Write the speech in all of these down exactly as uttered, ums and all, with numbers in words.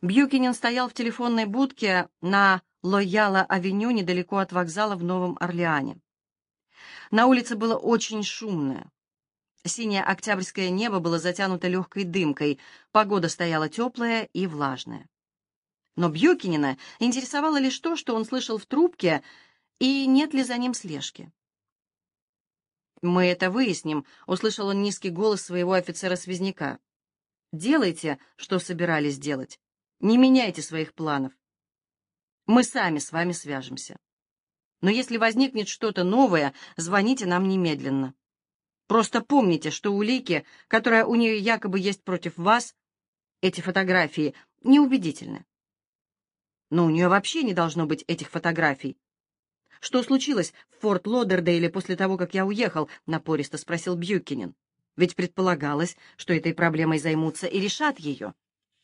Бьюкинен стоял в телефонной будке на Лойяла-авеню недалеко от вокзала в Новом Орлеане. На улице было очень шумно. Синее октябрьское небо было затянуто легкой дымкой, погода стояла теплая и влажная. Но Бьюкинена интересовало лишь то, что он слышал в трубке, и нет ли за ним слежки. «Мы это выясним», — услышал он низкий голос своего офицера-связняка. «Делайте, что собирались делать. Не меняйте своих планов. Мы сами с вами свяжемся. Но если возникнет что-то новое, звоните нам немедленно. Просто помните, что улики, которые у нее якобы есть против вас, эти фотографии, неубедительны. Но у нее вообще не должно быть этих фотографий. Что случилось в Форт Лодердейле после того, как я уехал?» — напористо спросил Бьюкинен. «Ведь предполагалось, что этой проблемой займутся и решат ее».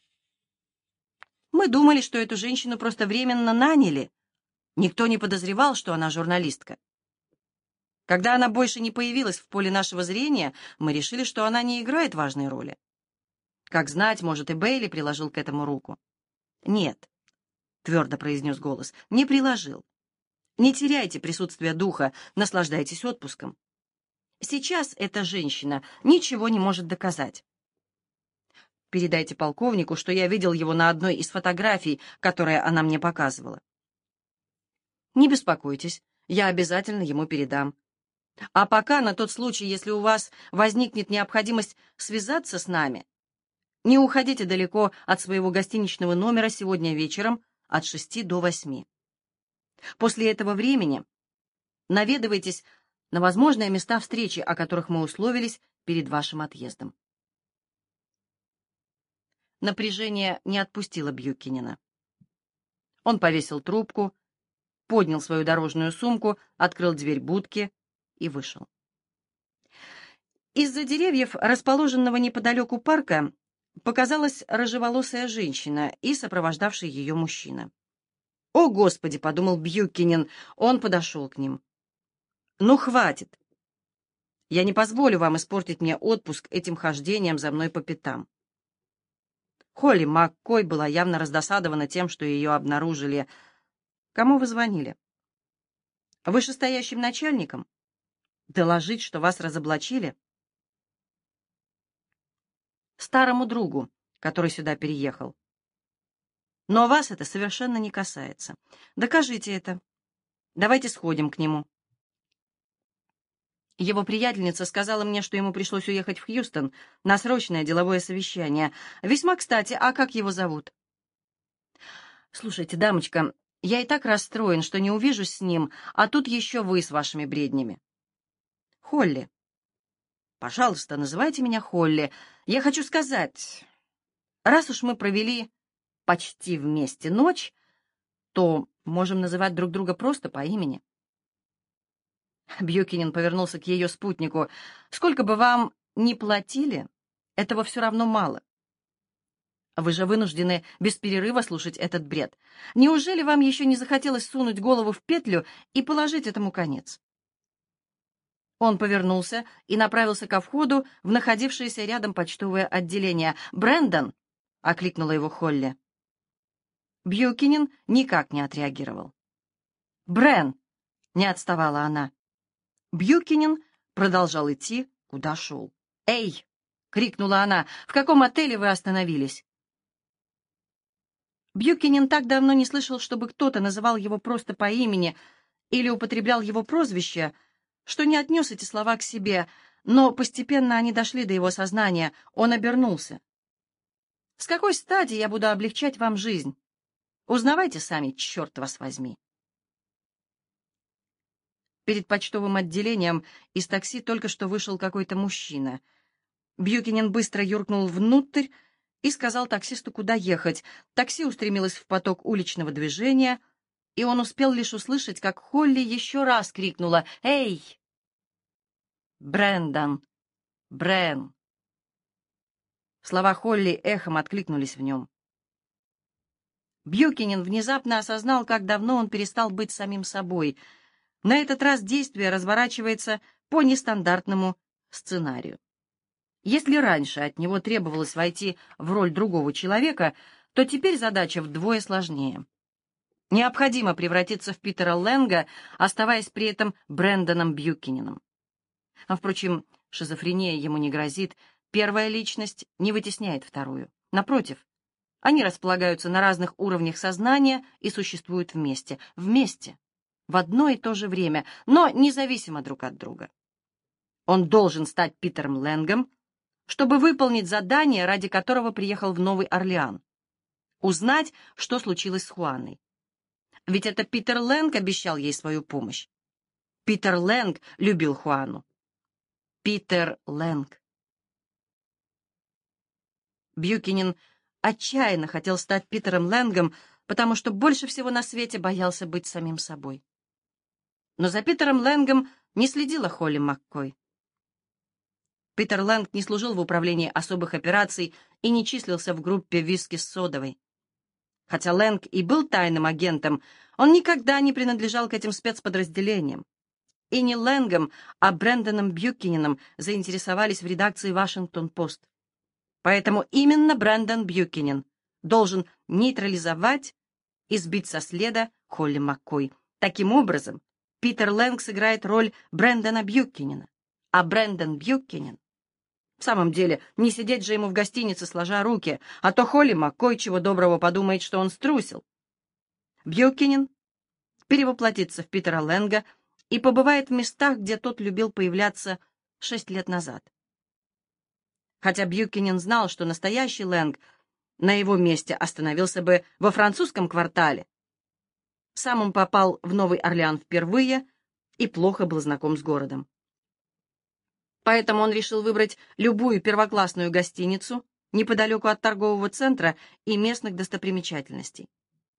«Мы думали, что эту женщину просто временно наняли. Никто не подозревал, что она журналистка. Когда она больше не появилась в поле нашего зрения, мы решили, что она не играет важной роли. Как знать, может, и Бейли приложил к этому руку». «Нет», — твердо произнес голос, — «не приложил. Не теряйте присутствие духа, наслаждайтесь отпуском. Сейчас эта женщина ничего не может доказать. Передайте полковнику, что я видел его на одной из фотографий, которые она мне показывала». «Не беспокойтесь, я обязательно ему передам. А пока, на тот случай, если у вас возникнет необходимость связаться с нами, не уходите далеко от своего гостиничного номера сегодня вечером от шести до восьми. После этого времени наведывайтесь на возможные места встречи, о которых мы условились перед вашим отъездом». Напряжение не отпустило Бьюкинена. Он повесил трубку, поднял свою дорожную сумку, открыл дверь будки и вышел. Из-за деревьев, расположенного неподалеку парка, показалась рыжеволосая женщина и сопровождавший ее мужчина. «О, Господи!» — подумал Бьюкинен. Он подошел к ним. «Ну, хватит! Я не позволю вам испортить мне отпуск этим хождением за мной по пятам». Холли Маккой была явно раздосадована тем, что ее обнаружили. «Кому вы звонили?» «Вышестоящим начальникам? Доложить, что вас разоблачили?» «Старому другу, который сюда переехал. Но вас это совершенно не касается. Докажите это. Давайте сходим к нему». Его приятельница сказала мне, что ему пришлось уехать в Хьюстон на срочное деловое совещание. Весьма кстати, а как его зовут? «Слушайте, дамочка, я и так расстроен, что не увижусь с ним, а тут еще вы с вашими бреднями». «Холли». «Пожалуйста, называйте меня Холли. Я хочу сказать, раз уж мы провели почти вместе ночь, то можем называть друг друга просто по имени». Бьюкинен повернулся к ее спутнику. «Сколько бы вам ни платили, этого все равно мало. Вы же вынуждены без перерыва слушать этот бред. Неужели вам еще не захотелось сунуть голову в петлю и положить этому конец?» Он повернулся и направился ко входу в находившееся рядом почтовое отделение. «Брэндон!» — окликнула его Холли. Бьюкинен никак не отреагировал. «Брэн!» — не отставала она. Бьюкинен продолжал идти, куда шел. «Эй!» — крикнула она. «В каком отеле вы остановились?» Бьюкинен так давно не слышал, чтобы кто-то называл его просто по имени или употреблял его прозвище, что не отнес эти слова к себе, но постепенно они дошли до его сознания. Он обернулся. «С какой стати я буду облегчать вам жизнь? Узнавайте сами, черт вас возьми». Перед почтовым отделением из такси только что вышел какой-то мужчина. Бьюкинен быстро юркнул внутрь и сказал таксисту, куда ехать. Такси устремилось в поток уличного движения, и он успел лишь услышать, как Холли еще раз крикнула «Эй!» «Брэндон! Брэн!» Слова Холли эхом откликнулись в нем. Бьюкинен внезапно осознал, как давно он перестал быть самим собой. На этот раз действие разворачивается по нестандартному сценарию. Если раньше от него требовалось войти в роль другого человека, то теперь задача вдвое сложнее. Необходимо превратиться в Питера Лэнга, оставаясь при этом Брэндоном Бьюкиненом. А, впрочем, шизофрения ему не грозит, первая личность не вытесняет вторую. Напротив, они располагаются на разных уровнях сознания и существуют вместе. Вместе. В одно и то же время, но независимо друг от друга. Он должен стать Питером Лэнгом, чтобы выполнить задание, ради которого приехал в Новый Орлеан. Узнать, что случилось с Хуаной. Ведь это Питер Лэнг обещал ей свою помощь. Питер Лэнг любил Хуану. Питер Лэнг. Бьюкинен отчаянно хотел стать Питером Лэнгом, потому что больше всего на свете боялся быть самим собой. Но за Питером Лэнгом не следила Холли Маккой. Питер Лэнг не служил в управлении особых операций и не числился в группе виски с содовой. Хотя Лэнг и был тайным агентом, он никогда не принадлежал к этим спецподразделениям. И не Лэнгом, а Брэндоном Бьюкиненом заинтересовались в редакции «Вашингтон-Пост». Поэтому именно Брэндон Бьюкинен должен нейтрализовать и сбить со следа Холли Маккой. Таким образом, Питер Лэнг сыграет роль Брэндона Бьюкинена, а Брэндон Бьюкинен... В самом деле, не сидеть же ему в гостинице, сложа руки, а то Холли Маккой чего доброго подумает, что он струсил. Бьюкинен перевоплотится в Питера Лэнга и побывает в местах, где тот любил появляться шесть лет назад. Хотя Бьюкинен знал, что настоящий Лэнг на его месте остановился бы во французском квартале. Сам он попал в Новый Орлеан впервые и плохо был знаком с городом. Поэтому он решил выбрать любую первоклассную гостиницу неподалеку от торгового центра и местных достопримечательностей.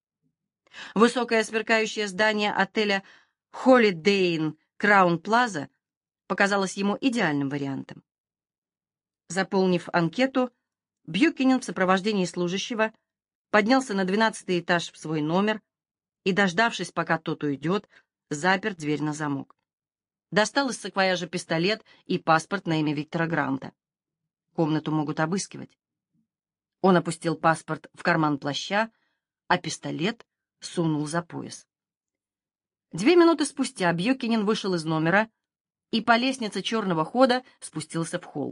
Высокое сверкающее здание отеля Holiday Inn Crown Plaza показалось ему идеальным вариантом. Заполнив анкету, Бьюкинен в сопровождении служащего поднялся на двенадцатый этаж в свой номер и, дождавшись, пока тот уйдет, запер дверь на замок. Достал из саквояжа пистолет и паспорт на имя Виктора Гранта. Комнату могут обыскивать. Он опустил паспорт в карман плаща, а пистолет сунул за пояс. Две минуты спустя Бьюкинен вышел из номера и по лестнице черного хода спустился в холл.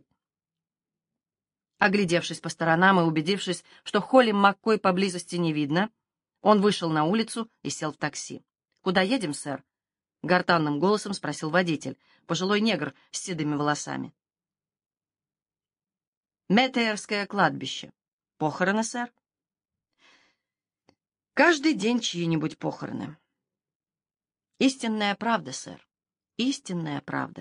Оглядевшись по сторонам и убедившись, что Холли Маккой поблизости не видно, он вышел на улицу и сел в такси. «Куда едем, сэр?» — гортанным голосом спросил водитель, пожилой негр с седыми волосами. «Метеерское кладбище. Похороны, сэр?» «Каждый день чьи-нибудь похороны». «Истинная правда, сэр. Истинная правда».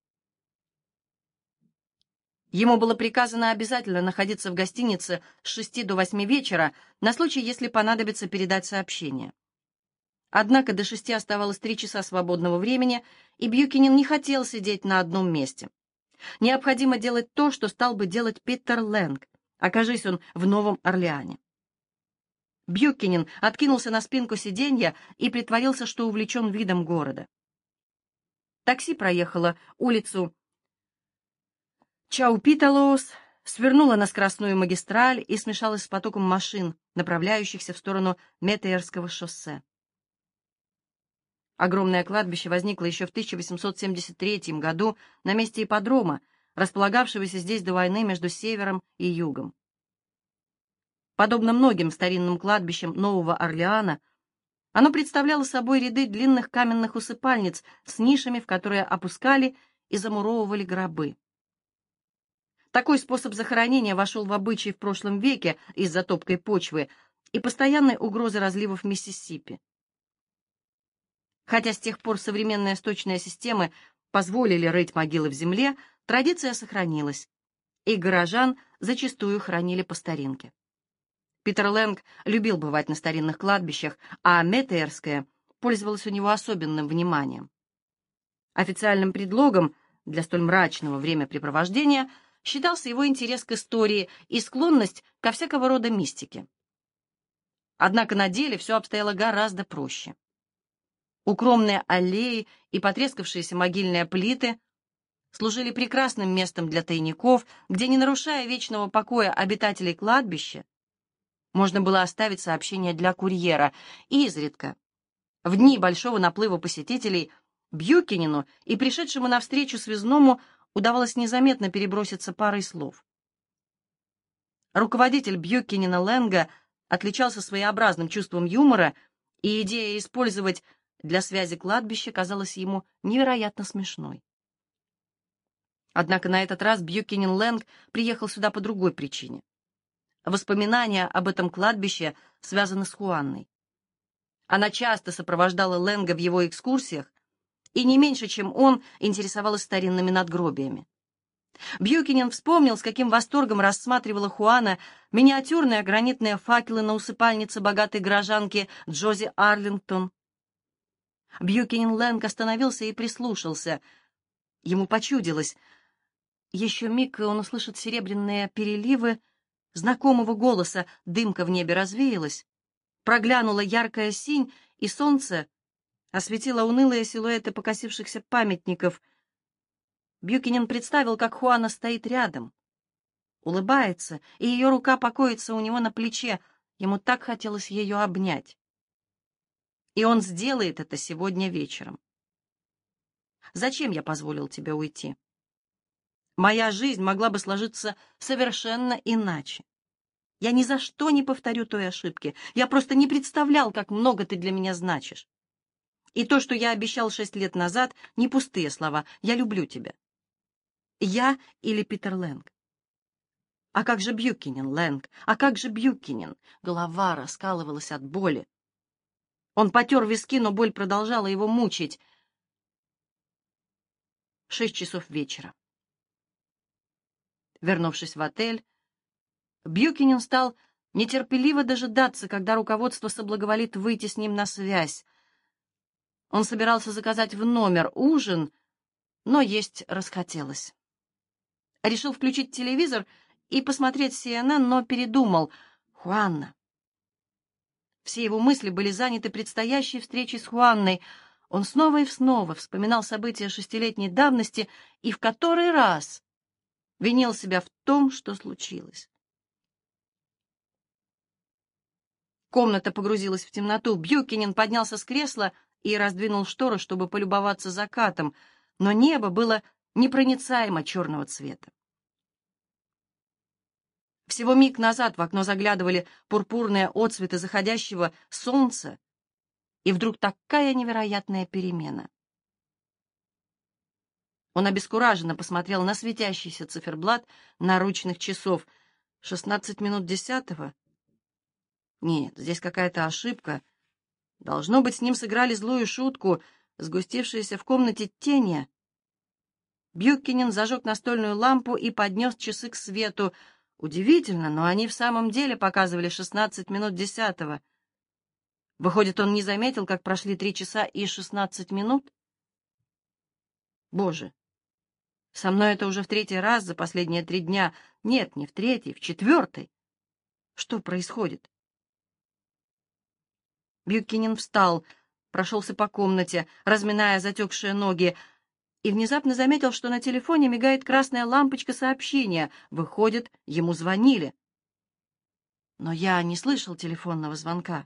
Ему было приказано обязательно находиться в гостинице с шести до восьми вечера на случай, если понадобится передать сообщение. Однако до шести оставалось три часа свободного времени, и Бьюкинен не хотел сидеть на одном месте. Необходимо делать то, что стал бы делать Питер Лэнг, окажись он в Новом Орлеане. Бьюкинен откинулся на спинку сиденья и притворился, что увлечен видом города. Такси проехало улицу Чаупиталоус, свернула на скоростную магистраль и смешалась с потоком машин, направляющихся в сторону Метеерского шоссе. Огромное кладбище возникло еще в тысяча восемьсот семьдесят третьем году на месте ипподрома, располагавшегося здесь до войны между севером и югом. Подобно многим старинным кладбищам Нового Орлеана, оно представляло собой ряды длинных каменных усыпальниц с нишами, в которые опускали и замуровывали гробы. Такой способ захоронения вошел в обычай в прошлом веке из-за топкой почвы и постоянной угрозы разливов Миссисипи. Хотя с тех пор современные сточные системы позволили рыть могилы в земле, традиция сохранилась, и горожан зачастую хоронили по старинке. Питер Лэнг любил бывать на старинных кладбищах, а Метеерское пользовалось у него особенным вниманием. Официальным предлогом для столь мрачного времяпрепровождения считался его интерес к истории и склонность ко всякого рода мистике. Однако на деле все обстояло гораздо проще. Укромные аллеи и потрескавшиеся могильные плиты служили прекрасным местом для тайников, где, не нарушая вечного покоя обитателей кладбища, Можно было оставить сообщение для курьера. Изредка, в дни большого наплыва посетителей, Бьюкенену и пришедшему навстречу связному удавалось незаметно переброситься парой слов. Руководитель Бьюкенена Лэнга отличался своеобразным чувством юмора, и идея использовать для связи кладбище казалась ему невероятно смешной. Однако на этот раз Бьюкенен Лэнг приехал сюда по другой причине. Воспоминания об этом кладбище связаны с Хуанной. Она часто сопровождала Лэнга в его экскурсиях и не меньше, чем он, интересовалась старинными надгробиями. Бьюкенен вспомнил, с каким восторгом рассматривала Хуана миниатюрные гранитные факелы на усыпальнице богатой горожанки Джози Арлингтон. Бьюкенен Лэнг остановился и прислушался. Ему почудилось. Еще миг, и он услышит серебряные переливы знакомого голоса, дымка в небе развеялась, проглянула яркая синь, и солнце осветило унылые силуэты покосившихся памятников. Бьюкенен представил, как Хуана стоит рядом, улыбается, и ее рука покоится у него на плече. Ему так хотелось ее обнять. И он сделает это сегодня вечером. «Зачем я позволил тебе уйти? Моя жизнь могла бы сложиться совершенно иначе. Я ни за что не повторю той ошибки. Я просто не представлял, как много ты для меня значишь. И то, что я обещал шесть лет назад, не пустые слова. Я люблю тебя. Я или Питер Лэнг? А как же Бьюкенен, Лэнг? А как же Бьюкенен?» Голова раскалывалась от боли. Он потер виски, но боль продолжала его мучить. Шесть часов вечера. Вернувшись в отель, Бьюкенен стал нетерпеливо дожидаться, когда руководство соблаговолит выйти с ним на связь. Он собирался заказать в номер ужин, но есть расхотелось. Решил включить телевизор и посмотреть Си Эн Эн, но передумал. Хуанна. Все его мысли были заняты предстоящей встречей с Хуанной. Он снова и снова вспоминал события шестилетней давности и в который раз винил себя в том, что случилось. Комната погрузилась в темноту. Бьюкенен поднялся с кресла и раздвинул шторы, чтобы полюбоваться закатом, но небо было непроницаемо черного цвета. Всего миг назад в окно заглядывали пурпурные отсветы заходящего солнца, и вдруг такая невероятная перемена. Он обескураженно посмотрел на светящийся циферблат наручных часов. Шестнадцать минут десятого? Нет, здесь какая-то ошибка. Должно быть, с ним сыграли злую шутку, сгустившиеся в комнате тени. Бьюкенен зажег настольную лампу и поднес часы к свету. Удивительно, но они в самом деле показывали шестнадцать минут десятого. Выходит, он не заметил, как прошли три часа и шестнадцать минут? Боже, со мной это уже в третий раз за последние три дня. Нет, не в третий, в четвертый. Что происходит? Бьюкенен встал, прошелся по комнате, разминая затекшие ноги, и внезапно заметил, что на телефоне мигает красная лампочка сообщения. Выходит, ему звонили. Но я не слышал телефонного звонка.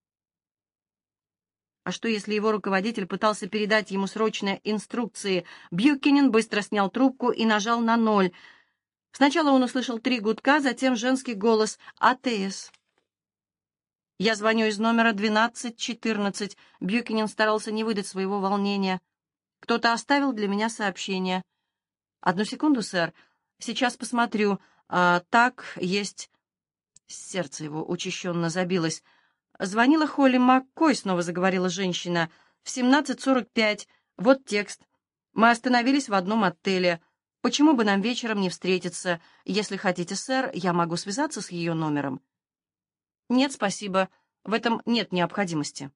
А что, если его руководитель пытался передать ему срочные инструкции? Бьюкенен быстро снял трубку и нажал на ноль. Сначала он услышал три гудка, затем женский голос «А Т С». «Я звоню из номера двенадцать четырнадцать». Бьюкенен старался не выдать своего волнения. «Кто-то оставил для меня сообщение». «Одну секунду, сэр. Сейчас посмотрю. А, так, есть...» Сердце его учащенно забилось. «Звонила Холли Маккой», — снова заговорила женщина. «В семнадцать сорок пять. Вот текст. Мы остановились в одном отеле. Почему бы нам вечером не встретиться? Если хотите, сэр, я могу связаться с ее номером». «Нет, спасибо. В этом нет необходимости».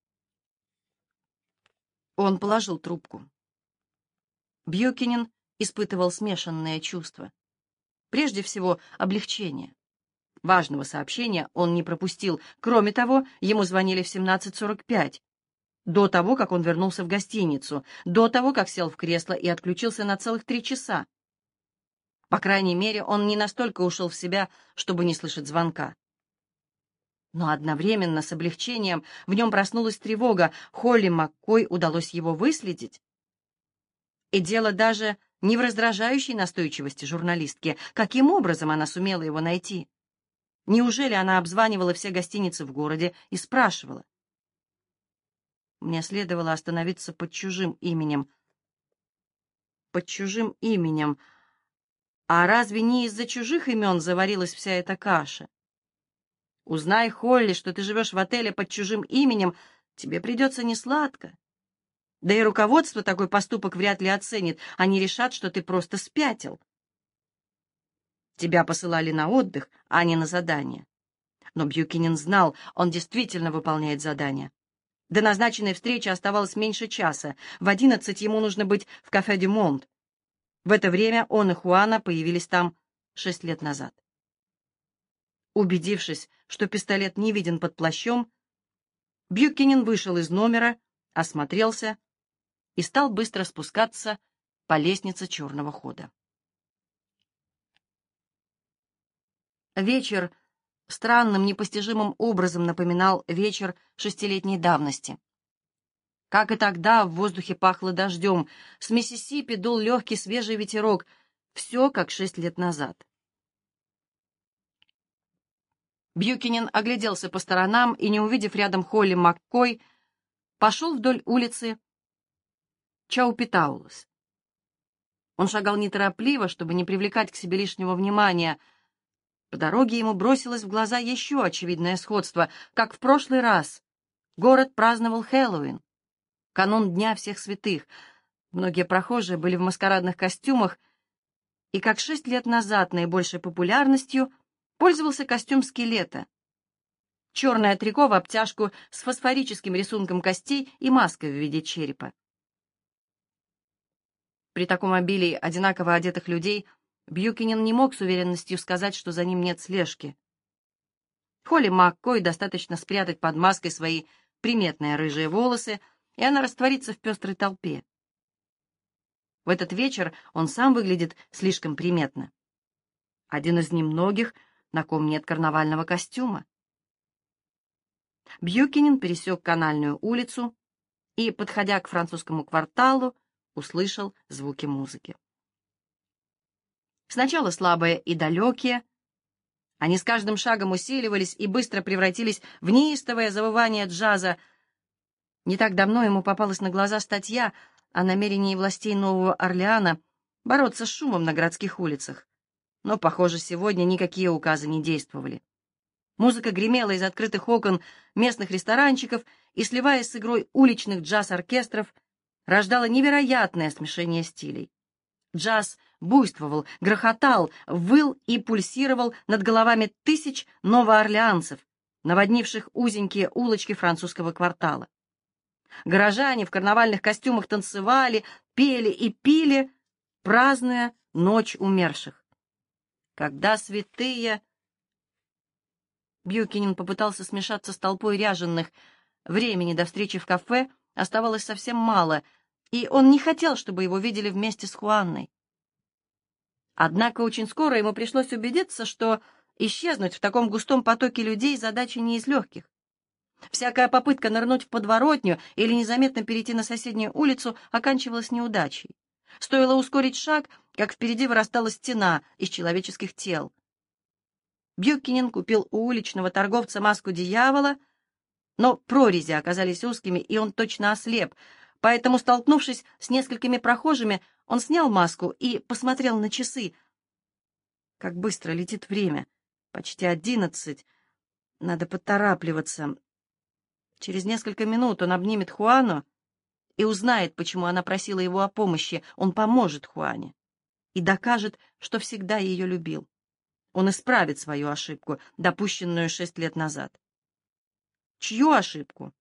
Он положил трубку. Бьюкенен испытывал смешанные чувства. Прежде всего, облегчение. Важного сообщения он не пропустил. Кроме того, ему звонили в семнадцать сорок пять, до того, как он вернулся в гостиницу, до того, как сел в кресло и отключился на целых три часа. По крайней мере, он не настолько ушел в себя, чтобы не слышать звонка. Но одновременно с облегчением в нем проснулась тревога. Холли Маккой удалось его выследить. И дело даже не в раздражающей настойчивости журналистки. Каким образом она сумела его найти? Неужели она обзванивала все гостиницы в городе и спрашивала? Мне следовало остановиться под чужим именем. Под чужим именем. А разве не из-за чужих имен заварилась вся эта каша? Узнай, Холли, что ты живешь в отеле под чужим именем, тебе придется несладко. Да и руководство такой поступок вряд ли оценит. Они решат, что ты просто спятил. Тебя посылали на отдых, а не на задание. Но Бьюкинен знал, он действительно выполняет задание. До назначенной встречи оставалось меньше часа. В одиннадцать ему нужно быть в кафе «Дю Монт». В это время он и Хуана появились там шесть лет назад. Убедившись, что пистолет не виден под плащом, Бьюкинен вышел из номера, осмотрелся и стал быстро спускаться по лестнице черного хода. Вечер странным, непостижимым образом напоминал вечер шестилетней давности. Как и тогда, в воздухе пахло дождем, с Миссисипи дул легкий свежий ветерок, все как шесть лет назад. Бьюкинен огляделся по сторонам и, не увидев рядом Холли Маккой, пошел вдоль улицы Чаупитаулас. Он шагал неторопливо, чтобы не привлекать к себе лишнего внимания. По дороге ему бросилось в глаза еще очевидное сходство. Как в прошлый раз, город праздновал Хэллоуин, канун Дня всех святых. Многие прохожие были в маскарадных костюмах, и, как шесть лет назад, наибольшей популярностью пользовался костюм скелета. Черное трико в обтяжку с фосфорическим рисунком костей и маской в виде черепа. При таком обилии одинаково одетых людей Бьюкинен не мог с уверенностью сказать, что за ним нет слежки. Холли Маккой достаточно спрятать под маской свои приметные рыжие волосы, и она растворится в пестрой толпе. В этот вечер он сам выглядит слишком приметно. Один из немногих, на ком нет карнавального костюма. Бьюкинен пересек Канальную улицу и, подходя к французскому кварталу, услышал звуки музыки. Сначала слабые и далекие, они с каждым шагом усиливались и быстро превратились в неистовое завывание джаза. Не так давно ему попалась на глаза статья о намерении властей Нового Орлеана бороться с шумом на городских улицах. Но, похоже, сегодня никакие указы не действовали. Музыка гремела из открытых окон местных ресторанчиков и, сливаясь с игрой уличных джаз-оркестров, рождала невероятное смешение стилей. Джаз буйствовал, грохотал, выл и пульсировал над головами тысяч новоорлеанцев, наводнивших узенькие улочки французского квартала. Горожане в карнавальных костюмах танцевали, пели и пили, празднуя ночь умерших. Когда святые... Бьюкинен попытался смешаться с толпой ряженых. Времени до встречи в кафе оставалось совсем мало, и он не хотел, чтобы его видели вместе с Хуанной. Однако очень скоро ему пришлось убедиться, что исчезнуть в таком густом потоке людей задача не из легких. Всякая попытка нырнуть в подворотню или незаметно перейти на соседнюю улицу оканчивалась неудачей. Стоило ускорить шаг, как впереди вырастала стена из человеческих тел. Бьюкинен купил у уличного торговца маску дьявола, но прорези оказались узкими, и он точно ослеп, поэтому, столкнувшись с несколькими прохожими, он снял маску и посмотрел на часы. Как быстро летит время. Почти одиннадцать. Надо поторапливаться. Через несколько минут он обнимет Хуану и узнает, почему она просила его о помощи. Он поможет Хуане и докажет, что всегда ее любил. Он исправит свою ошибку, допущенную шесть лет назад. Чью ошибку?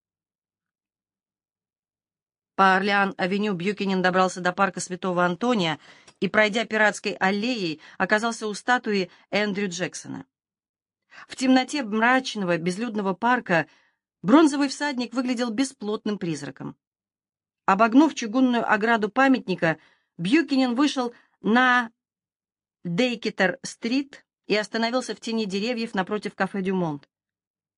По Орлеан-авеню Бьюкинен добрался до парка Святого Антония и, пройдя пиратской аллеей, оказался у статуи Эндрю Джексона. В темноте мрачного, безлюдного парка бронзовый всадник выглядел бесплотным призраком. Обогнув чугунную ограду памятника, Бьюкинен вышел на Дейкетер-стрит и остановился в тени деревьев напротив кафе «Дю Монт».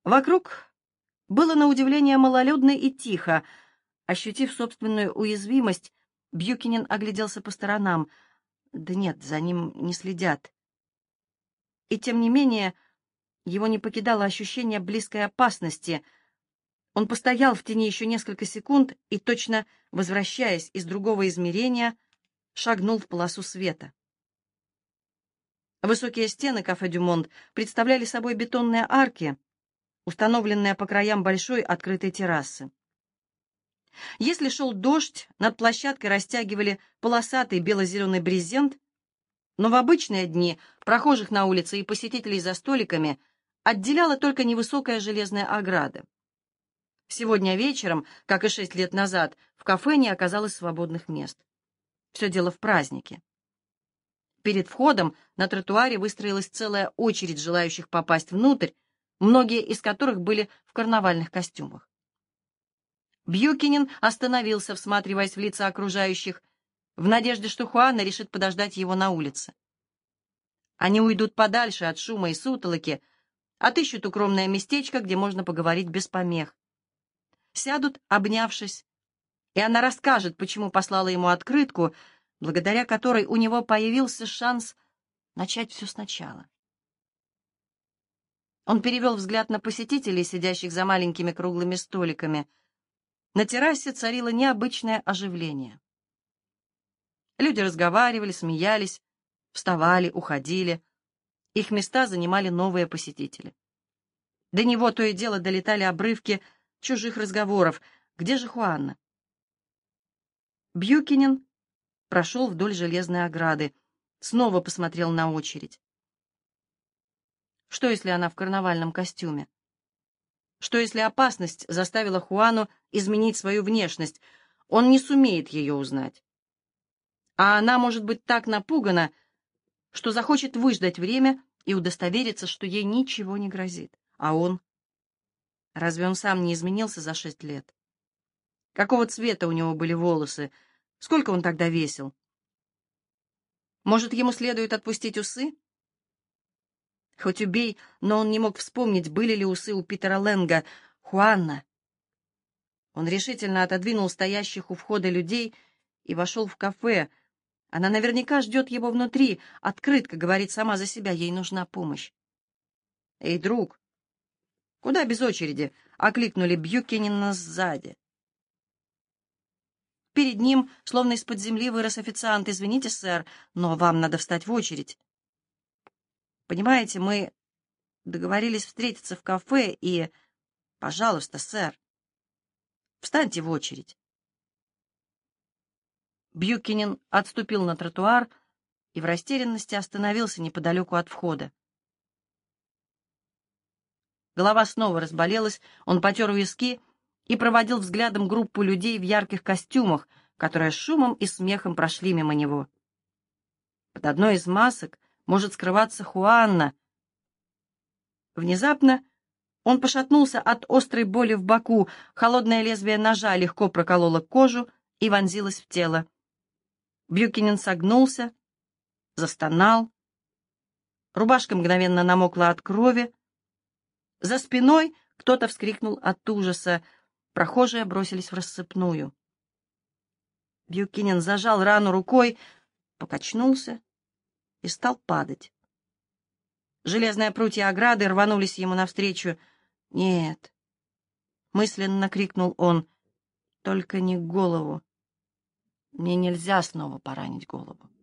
Вокруг было на удивление малолюдно и тихо. Ощутив собственную уязвимость, Бьюкинен огляделся по сторонам. Да нет, за ним не следят. И тем не менее, его не покидало ощущение близкой опасности. Он постоял в тени еще несколько секунд и, точно возвращаясь из другого измерения, шагнул в полосу света. Высокие стены кафе «Дюмонт» представляли собой бетонные арки, установленные по краям большой открытой террасы. Если шел дождь, над площадкой растягивали полосатый бело-зеленый брезент, но в обычные дни прохожих на улице и посетителей за столиками отделяла только невысокая железная ограда. Сегодня вечером, как и шесть лет назад, в кафе не оказалось свободных мест. Все дело в празднике. Перед входом на тротуаре выстроилась целая очередь желающих попасть внутрь, многие из которых были в карнавальных костюмах. Бьюкинен остановился, всматриваясь в лица окружающих, в надежде, что Хуана решит подождать его на улице. Они уйдут подальше от шума и сутолоки, отыщут укромное местечко, где можно поговорить без помех. Сядут, обнявшись, и она расскажет, почему послала ему открытку, благодаря которой у него появился шанс начать все сначала. Он перевел взгляд на посетителей, сидящих за маленькими круглыми столиками. На террасе царило необычное оживление. Люди разговаривали, смеялись, вставали, уходили. Их места занимали новые посетители. До него то и дело долетали обрывки чужих разговоров. Где же Хуанна? Бьюкинен прошел вдоль железной ограды, снова посмотрел на очередь. Что, если она в карнавальном костюме? Что, если опасность заставила Хуану изменить свою внешность? Он не сумеет ее узнать. А она может быть так напугана, что захочет выждать время и удостовериться, что ей ничего не грозит. А он? Разве он сам не изменился за шесть лет? Какого цвета у него были волосы? Сколько он тогда весил? Может, ему следует отпустить усы? Хоть убей, но он не мог вспомнить, были ли усы у Питера Лэнга. Хуанна. Он решительно отодвинул стоящих у входа людей и вошел в кафе. Она наверняка ждет его внутри. Открытка говорит сама за себя, ей нужна помощь. «Эй, друг, куда без очереди?» — окликнули Бьюкинена сзади. Перед ним, словно из-под земли, вырос официант. «Извините, сэр, но вам надо встать в очередь. Понимаете, мы договорились встретиться в кафе и... Пожалуйста, сэр, встаньте в очередь». Бьюкинен отступил на тротуар и в растерянности остановился неподалеку от входа. Голова снова разболелась, он потер виски и проводил взглядом группу людей в ярких костюмах, которые шумом и смехом прошли мимо него. Под одной из масок может скрываться Хуанна. Внезапно он пошатнулся от острой боли в боку, холодное лезвие ножа легко прокололо кожу и вонзилось в тело. Бьюкинен согнулся, застонал. Рубашка мгновенно намокла от крови. За спиной кто-то вскрикнул от ужаса. Прохожие бросились в рассыпную. Бьюкинен зажал рану рукой, покачнулся и стал падать. Железные прутья ограды рванулись ему навстречу. «Нет!» — мысленно крикнул он. «Только не голову. Мне нельзя снова поранить голову».